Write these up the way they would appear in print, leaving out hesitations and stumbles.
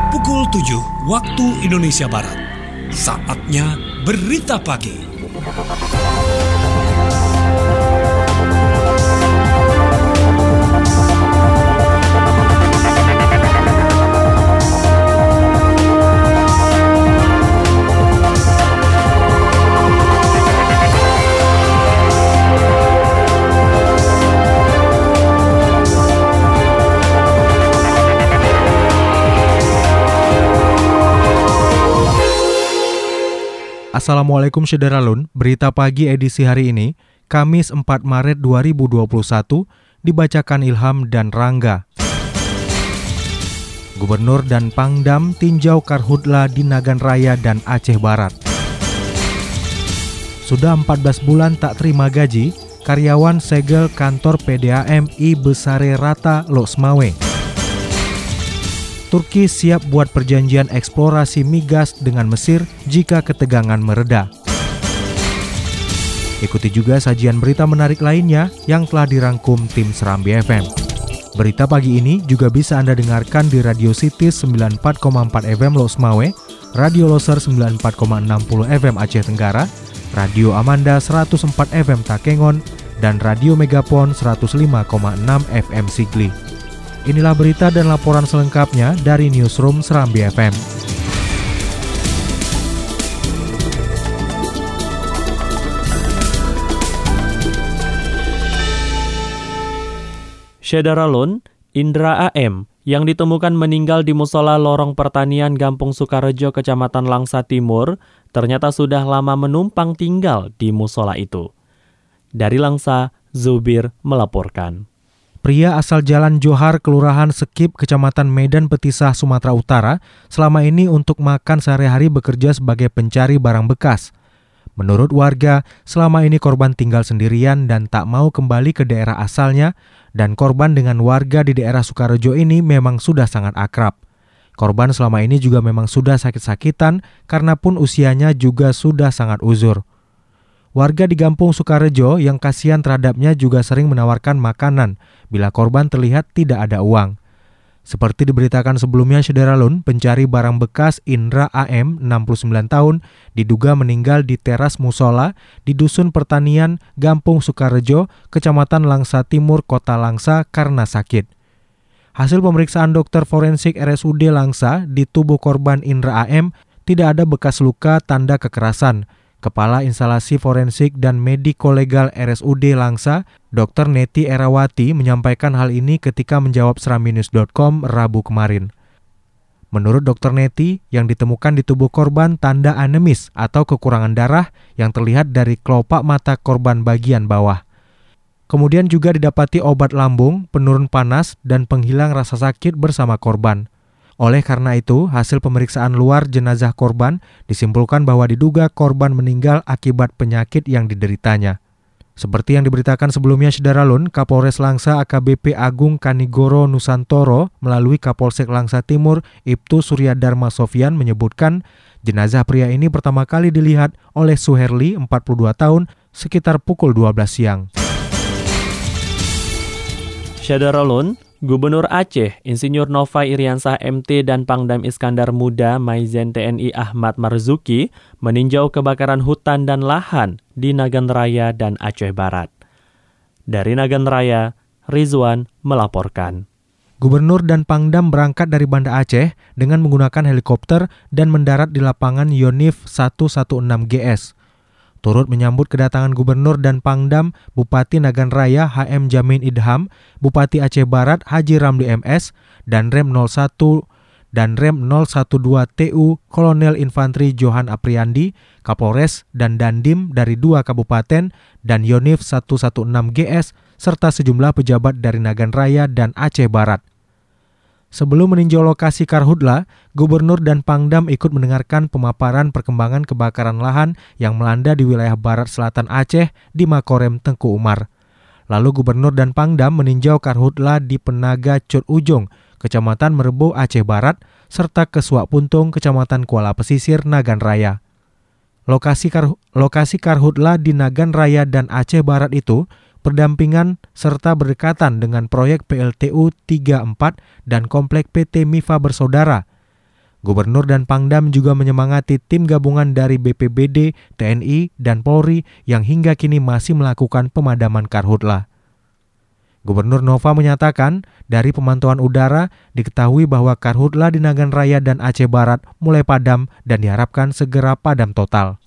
Pukul 7 waktu Indonesia Barat. Saatnya Berita Pagi. Assalamualaikum Syederalun, berita pagi edisi hari ini, Kamis 4 Maret 2021, dibacakan Ilham dan Rangga. Gubernur dan Pangdam tinjau karhutla di Nagan Raya dan Aceh Barat. Sudah 14 bulan tak terima gaji, karyawan segel kantor PDAM I Besare Rata Loksmawe. Turki siap buat perjanjian eksplorasi migas dengan Mesir jika ketegangan mereda. Ikuti juga sajian berita menarik lainnya yang telah dirangkum tim Serambi FM. Berita pagi ini juga bisa Anda dengarkan di Radio City 94,4 FM Loksmawe, Radio Loser 94,60 FM Aceh Tenggara, Radio Amanda 104 FM Takengon, dan Radio Megapon 105,6 FM Sigli. Inilah berita dan laporan selengkapnya dari Newsroom Serambi FM. Syederalun, Indra AM yang ditemukan meninggal di musola Lorong Pertanian Gampung Sukarejo, Kecamatan Langsa Timur, ternyata sudah lama menumpang tinggal di musola itu. Dari Langsa, Zubir melaporkan. Pria asal Jalan Johar, Kelurahan Sekip, Kecamatan Medan Petisah, Sumatera Utara, selama ini untuk makan sehari-hari bekerja sebagai pencari barang bekas. Menurut warga, selama ini korban tinggal sendirian dan tak mau kembali ke daerah asalnya, dan korban dengan warga di daerah Sukarejo ini memang sudah sangat akrab. Korban selama ini juga memang sudah sakit-sakitan, karena pun usianya juga sudah sangat uzur. Warga di Gampung Sukarejo yang kasihan terhadapnya juga sering menawarkan makanan bila korban terlihat tidak ada uang. Seperti diberitakan sebelumnya Syederalun, pencari barang bekas Indra AM, 69 tahun, diduga meninggal di teras musola di Dusun Pertanian Gampung Sukarejo, Kecamatan Langsa Timur, Kota Langsa karena sakit. Hasil pemeriksaan dokter forensik RSUD Langsa di tubuh korban Indra AM tidak ada bekas luka tanda kekerasan. Kepala Instalasi Forensik dan Mediko-Legal RSUD Langsa, Dr. Neti Erawati menyampaikan hal ini ketika menjawab serambinews.com Rabu kemarin. Menurut Dr. Neti, yang ditemukan di tubuh korban tanda anemis atau kekurangan darah yang terlihat dari kelopak mata korban bagian bawah. Kemudian juga didapati obat lambung, penurun panas, dan penghilang rasa sakit bersama korban. Oleh karena itu, hasil pemeriksaan luar jenazah korban disimpulkan bahwa diduga korban meninggal akibat penyakit yang dideritanya. Seperti yang diberitakan sebelumnya Syederalun, Kapolres Langsa AKBP Agung Kanigoro Nusantoro melalui Kapolsek Langsa Timur Ibtu Surya Dharma Sofyan menyebutkan jenazah pria ini pertama kali dilihat oleh Suherli, 42 tahun, sekitar pukul 12 siang. Syederalun, Gubernur Aceh, Insinyur Nova Iriansah MT dan Pangdam Iskandar Muda Maizen TNI Ahmad Marzuki meninjau kebakaran hutan dan lahan di Nagan Raya dan Aceh Barat. Dari Nagan Raya, Rizwan melaporkan. Gubernur dan Pangdam berangkat dari Banda Aceh dengan menggunakan helikopter dan mendarat di lapangan Yonif 116 GS. Turut menyambut kedatangan Gubernur dan Pangdam Bupati Nagan Raya HM Jamin Idham, Bupati Aceh Barat Haji Ramli MS, dan Rem 01 dan Rem 012 TU Kolonel Infantri Johan Apriandi, Kapolres dan Dandim dari 2 kabupaten dan Yonif 116 GS, serta sejumlah pejabat dari Nagan Raya dan Aceh Barat. Sebelum meninjau lokasi karhutla, Gubernur dan Pangdam ikut mendengarkan pemaparan perkembangan kebakaran lahan yang melanda di wilayah barat selatan Aceh di Makorem Tengku Umar. Lalu Gubernur dan Pangdam meninjau karhutla di Penaga Cut Ujung, Kecamatan Merebu Aceh Barat, serta ke Suak Puntung, Kecamatan Kuala Pesisir, Nagan Raya. Lokasi karhutla di Nagan Raya dan Aceh Barat itu berdampingan serta berdekatan dengan proyek PLTU 34 dan komplek PT Mifa Bersaudara. Gubernur dan Pangdam juga menyemangati tim gabungan dari BPBD, TNI, dan Polri yang hingga kini masih melakukan pemadaman karhutla. Gubernur Nova menyatakan, dari pemantauan udara diketahui bahwa karhutla di Nagan Raya dan Aceh Barat mulai padam dan diharapkan segera padam total.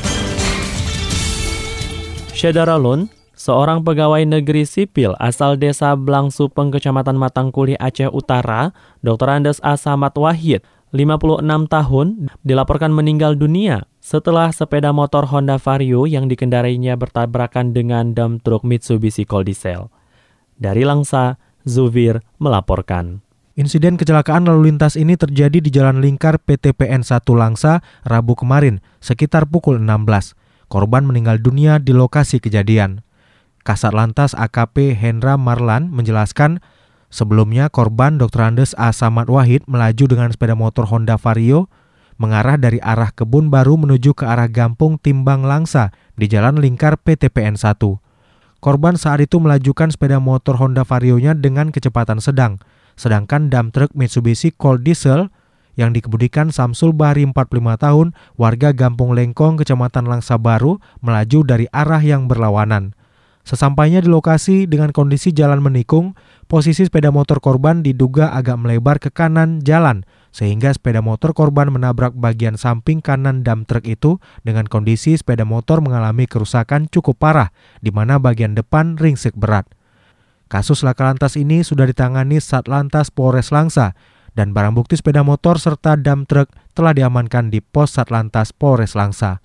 Syadaralun, seorang pegawai negeri sipil asal desa Blangsupeng, Kecamatan Matangkulih, Aceh Utara, Dr. Andes A. Samad Wahid, 56 tahun, dilaporkan meninggal dunia setelah sepeda motor Honda Vario yang dikendarainya bertabrakan dengan dump truk Mitsubishi Cold Diesel. Dari Langsa, Zufir melaporkan. Insiden kecelakaan lalu lintas ini terjadi di Jalan Lingkar PTPN 1 Langsa, Rabu kemarin, sekitar pukul 16. Korban meninggal dunia di lokasi kejadian. Kasat Lantas AKP Hendra Marlan menjelaskan, sebelumnya korban Dr. Andes A. Samad Wahid melaju dengan sepeda motor Honda Vario mengarah dari arah Kebun Baru menuju ke arah Gampung Timbang Langsa di Jalan Lingkar PTPN 1. Korban saat itu melajukan sepeda motor Honda Vario-nya dengan kecepatan sedang, sedangkan dump truk Mitsubishi Cold Diesel yang dikemudikan Samsul Bahri 45 tahun, warga Gampung Lengkong, Kecamatan Langsa Baru, melaju dari arah yang berlawanan. Sesampainya di lokasi dengan kondisi jalan menikung, posisi sepeda motor korban diduga agak melebar ke kanan jalan, sehingga sepeda motor korban menabrak bagian samping kanan dump truk itu dengan kondisi sepeda motor mengalami kerusakan cukup parah, di mana bagian depan ringsek berat. Kasus laka lantas ini sudah ditangani Satlantas Polres Langsa, dan barang bukti sepeda motor serta dump truk telah diamankan di Pos Satlantas Polres Langsa.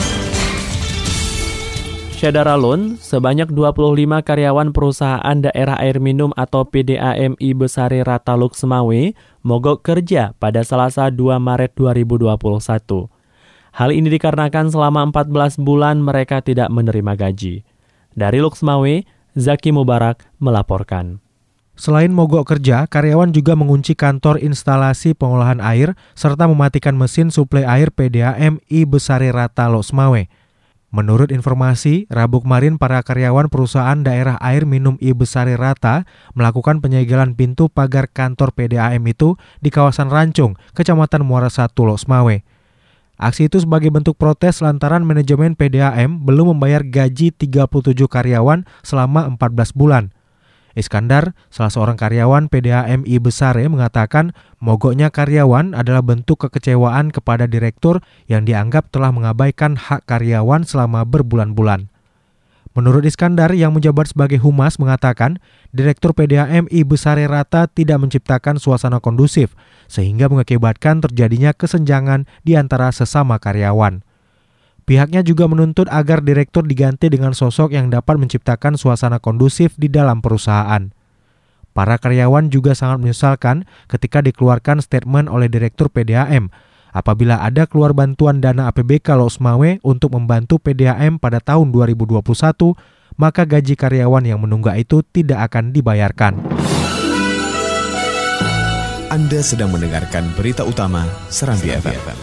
Syadaralun, sebanyak 25 karyawan perusahaan daerah air minum atau PDAMI Besari Rata Luxmawe mogok kerja pada Selasa 2 Maret 2021. Hal ini dikarenakan selama 14 bulan mereka tidak menerima gaji. Dari Luxmawe, Zaki Mubarak melaporkan. Selain mogok kerja, karyawan juga mengunci kantor instalasi pengolahan air serta mematikan mesin suplai air PDAMI Besari Rata Luxmawe. Menurut informasi, Rabu kemarin para karyawan perusahaan daerah air minum I Besari Rata melakukan penyegelan pintu pagar kantor PDAM itu di kawasan Rancung, Kecamatan Muara 1 Luxmawe. Aksi itu sebagai bentuk protes lantaran manajemen PDAM belum membayar gaji 37 karyawan selama 14 bulan. Iskandar, salah seorang karyawan PDAMI Besare, mengatakan mogoknya karyawan adalah bentuk kekecewaan kepada direktur yang dianggap telah mengabaikan hak karyawan selama berbulan-bulan. Menurut Iskandar yang menjabat sebagai humas mengatakan, Direktur PDAMI Besare Rata tidak menciptakan suasana kondusif sehingga mengakibatkan terjadinya kesenjangan di antara sesama karyawan. Pihaknya juga menuntut agar direktur diganti dengan sosok yang dapat menciptakan suasana kondusif di dalam perusahaan. Para karyawan juga sangat menyesalkan ketika dikeluarkan statement oleh Direktur PDAM apabila ada keluar bantuan dana APBK Luxmawe untuk membantu PDAM pada tahun 2021, maka gaji karyawan yang menunggak itu tidak akan dibayarkan. Anda sedang mendengarkan berita utama Serambi FM.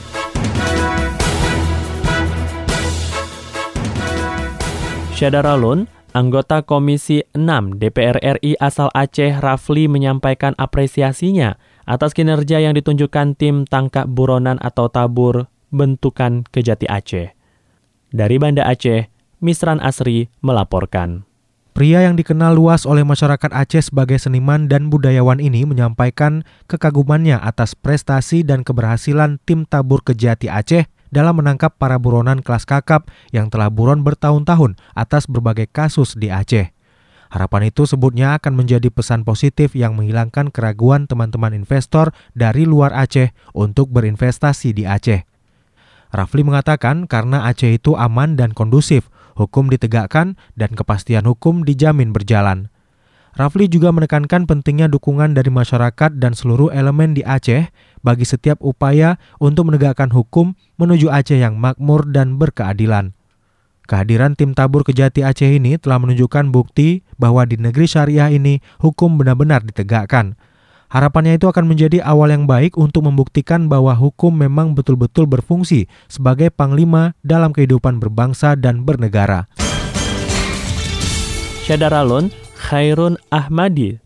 Syadaralun, anggota Komisi 6 DPR RI asal Aceh Rafli menyampaikan apresiasinya atas kinerja yang ditunjukkan tim tangkap buronan atau tabur bentukan Kejati Aceh. Dari Banda Aceh, Misran Asri melaporkan. Pria yang dikenal luas oleh masyarakat Aceh sebagai seniman dan budayawan ini menyampaikan kekagumannya atas prestasi dan keberhasilan tim tabur Kejati Aceh dalam menangkap para buronan kelas kakap yang telah buron bertahun-tahun atas berbagai kasus di Aceh. Harapan itu sebutnya akan menjadi pesan positif yang menghilangkan keraguan teman-teman investor dari luar Aceh untuk berinvestasi di Aceh. Rafli mengatakan karena Aceh itu aman dan kondusif, hukum ditegakkan dan kepastian hukum dijamin berjalan. Rafli juga menekankan pentingnya dukungan dari masyarakat dan seluruh elemen di Aceh bagi setiap upaya untuk menegakkan hukum menuju Aceh yang makmur dan berkeadilan. Kehadiran tim tabur Kejati Aceh ini telah menunjukkan bukti bahwa di negeri syariah ini hukum benar-benar ditegakkan. Harapannya itu akan menjadi awal yang baik untuk membuktikan bahwa hukum memang betul-betul berfungsi sebagai panglima dalam kehidupan berbangsa dan bernegara. Syadaralun, Khairun Ahmadi,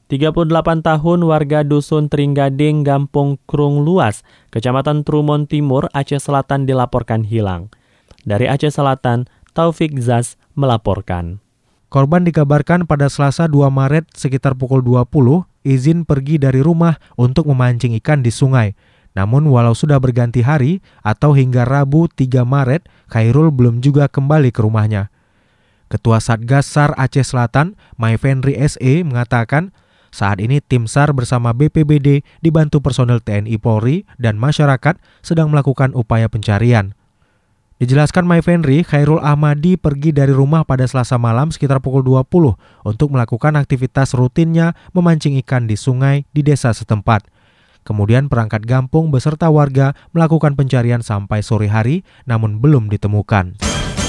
38 tahun warga Dusun Tringgading, Gampung Krung Luas, Kecamatan Trumon Timur, Aceh Selatan dilaporkan hilang. Dari Aceh Selatan, Taufik Zaz melaporkan. Korban dikabarkan pada Selasa 2 Maret sekitar pukul 20 izin pergi dari rumah untuk memancing ikan di sungai. Namun walau sudah berganti hari atau hingga Rabu 3 Maret, Khairul belum juga kembali ke rumahnya. Ketua Satgas SAR Aceh Selatan, Maifenri SE, mengatakan saat ini tim SAR bersama BPBD dibantu personel TNI Polri dan masyarakat sedang melakukan upaya pencarian. Dijelaskan Maifenri, Khairul Ahmadi pergi dari rumah pada Selasa malam sekitar pukul 20 untuk melakukan aktivitas rutinnya memancing ikan di sungai di desa setempat. Kemudian perangkat Gampung beserta warga melakukan pencarian sampai sore hari namun belum ditemukan.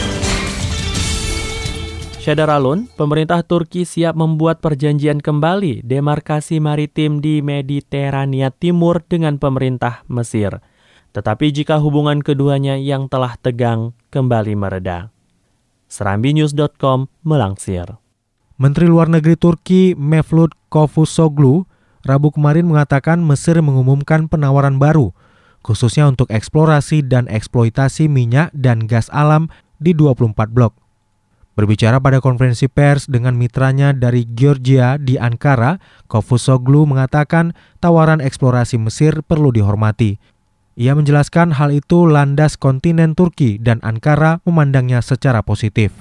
Syederalun, pemerintah Turki siap membuat perjanjian kembali demarkasi maritim di Mediterania Timur dengan pemerintah Mesir. Tetapi jika hubungan keduanya yang telah tegang kembali mereda. SerambiNews.com melansir. Menteri Luar Negeri Turki Mevlut Cavusoglu Rabu kemarin mengatakan Mesir mengumumkan penawaran baru, khususnya untuk eksplorasi dan eksploitasi minyak dan gas alam di 24 blok. Berbicara pada konferensi pers dengan mitranya dari Georgia di Ankara, Cavusoglu mengatakan tawaran eksplorasi Mesir perlu dihormati. Ia menjelaskan hal itu landas kontinen Turki dan Ankara memandangnya secara positif.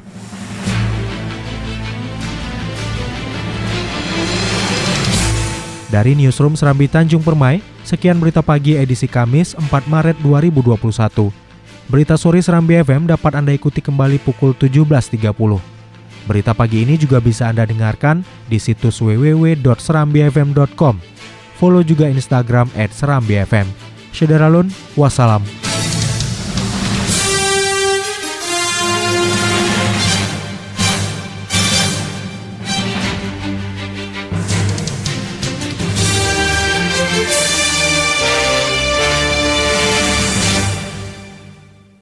Dari Newsroom Serambi Tanjung Permai, sekian berita pagi edisi Kamis 4 Maret 2021. Berita sore Serambi FM dapat Anda ikuti kembali pukul 17.30. Berita pagi ini juga bisa Anda dengarkan di situs www.serambifm.com. Follow juga Instagram @serambifm. Syederalun, wassalam.